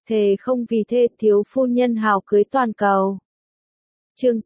thề không vì thê thiếu phu nhân hào cưới toàn cầu. Chương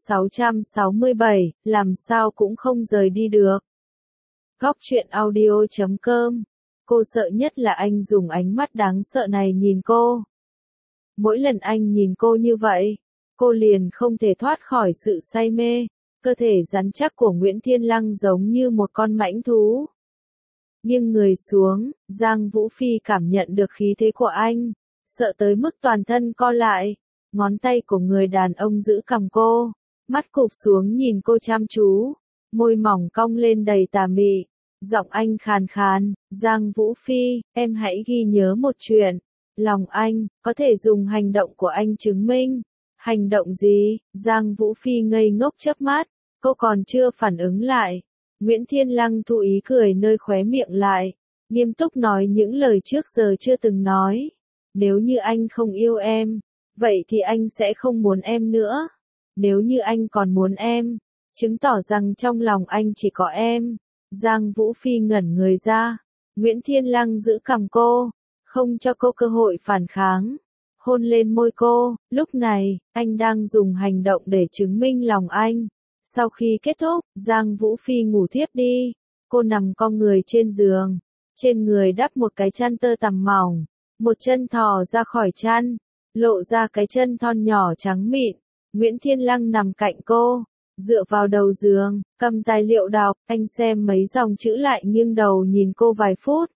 667, làm sao cũng không rời đi được. Góc truyện audio.com. Cô sợ nhất là anh dùng ánh mắt đáng sợ này nhìn cô. Mỗi lần anh nhìn cô như vậy, cô liền không thể thoát khỏi sự say mê. Cơ thể rắn chắc của Nguyễn Thiên Lăng giống như một con mãnh thú. Nghiêng người xuống, Giang Vũ Phi cảm nhận được khí thế của anh, sợ tới mức toàn thân co lại. Ngón tay của người đàn ông giữ cằm cô, mắt cụp xuống nhìn cô chăm chú, môi mỏng cong lên đầy tà mị. Giọng anh khàn khàn, Giang Vũ Phi, em hãy ghi nhớ một chuyện. Lòng anh, có thể dùng hành động của anh chứng minh. Hành động gì? Giang Vũ Phi ngây ngốc chớp mắt, cô còn chưa phản ứng lại. Nguyễn Thiên Lăng thu ý cười nơi khóe miệng lại, nghiêm túc nói những lời trước giờ chưa từng nói. Nếu như anh không yêu em, vậy thì anh sẽ không muốn em nữa. Nếu như anh còn muốn em, chứng tỏ rằng trong lòng anh chỉ có em. Giang Vũ Phi ngẩn người ra, Nguyễn Thiên Lăng giữ cằm cô, không cho cô cơ hội phản kháng. Hôn lên môi cô, lúc này, anh đang dùng hành động để chứng minh lòng anh. Sau khi kết thúc, Giang Vũ Phi ngủ thiếp đi. Cô nằm cong người trên giường, trên người đắp một cái chăn tơ tằm mỏng, một chân thò ra khỏi chăn, lộ ra cái chân thon nhỏ trắng mịn. Nguyễn Thiên Lăng nằm cạnh cô, dựa vào đầu giường, cầm tài liệu đọc, anh xem mấy dòng chữ lại nghiêng đầu nhìn cô vài phút.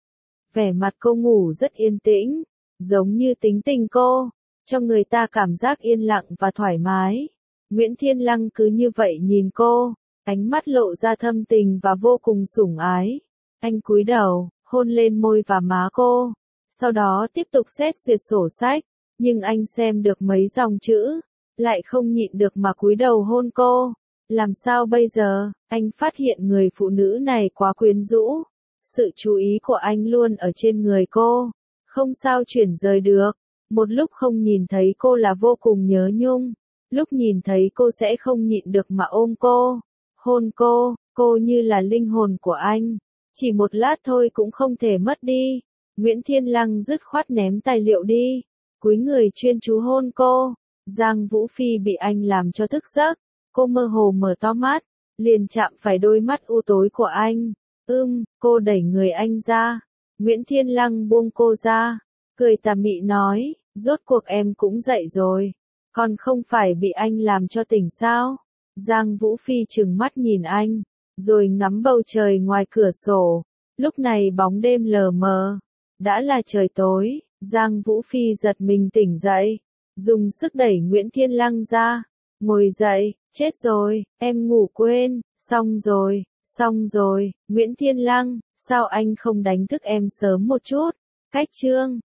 Vẻ mặt cô ngủ rất yên tĩnh, giống như tính tình cô, cho người ta cảm giác yên lặng và thoải mái. Nguyễn Thiên Lăng cứ như vậy nhìn cô, ánh mắt lộ ra thâm tình và vô cùng sủng ái. Anh cúi đầu, hôn lên môi và má cô, sau đó tiếp tục xét duyệt sổ sách, nhưng anh xem được mấy dòng chữ, lại không nhịn được mà cúi đầu hôn cô. Làm sao bây giờ? Anh phát hiện người phụ nữ này quá quyến rũ. Sự chú ý của anh luôn ở trên người cô, không sao chuyển rời được. Một lúc không nhìn thấy cô là vô cùng nhớ nhung, lúc nhìn thấy cô sẽ không nhịn được mà ôm cô, hôn cô như là linh hồn của anh, chỉ một lát thôi cũng không thể mất đi. Nguyễn Thiên Lăng dứt khoát ném tài liệu đi, cúi người chuyên chú hôn cô. Giang Vũ Phi bị anh làm cho thức giấc, cô mơ hồ mở to mắt, liền chạm phải đôi mắt u tối của anh. Cô đẩy người anh ra. Nguyễn Thiên Lăng buông cô ra, cười tà mị nói, rốt cuộc em cũng dậy rồi, còn không phải bị anh làm cho tỉnh sao? Giang Vũ Phi trừng mắt nhìn anh, rồi ngắm bầu trời ngoài cửa sổ. Lúc này bóng đêm lờ mờ, đã là trời tối. Giang Vũ Phi giật mình tỉnh dậy, dùng sức đẩy Nguyễn Thiên Lăng ra. Ngồi dậy, chết rồi, em ngủ quên, xong rồi, Nguyễn Thiên Lăng, sao anh không đánh thức em sớm một chút? Cách chương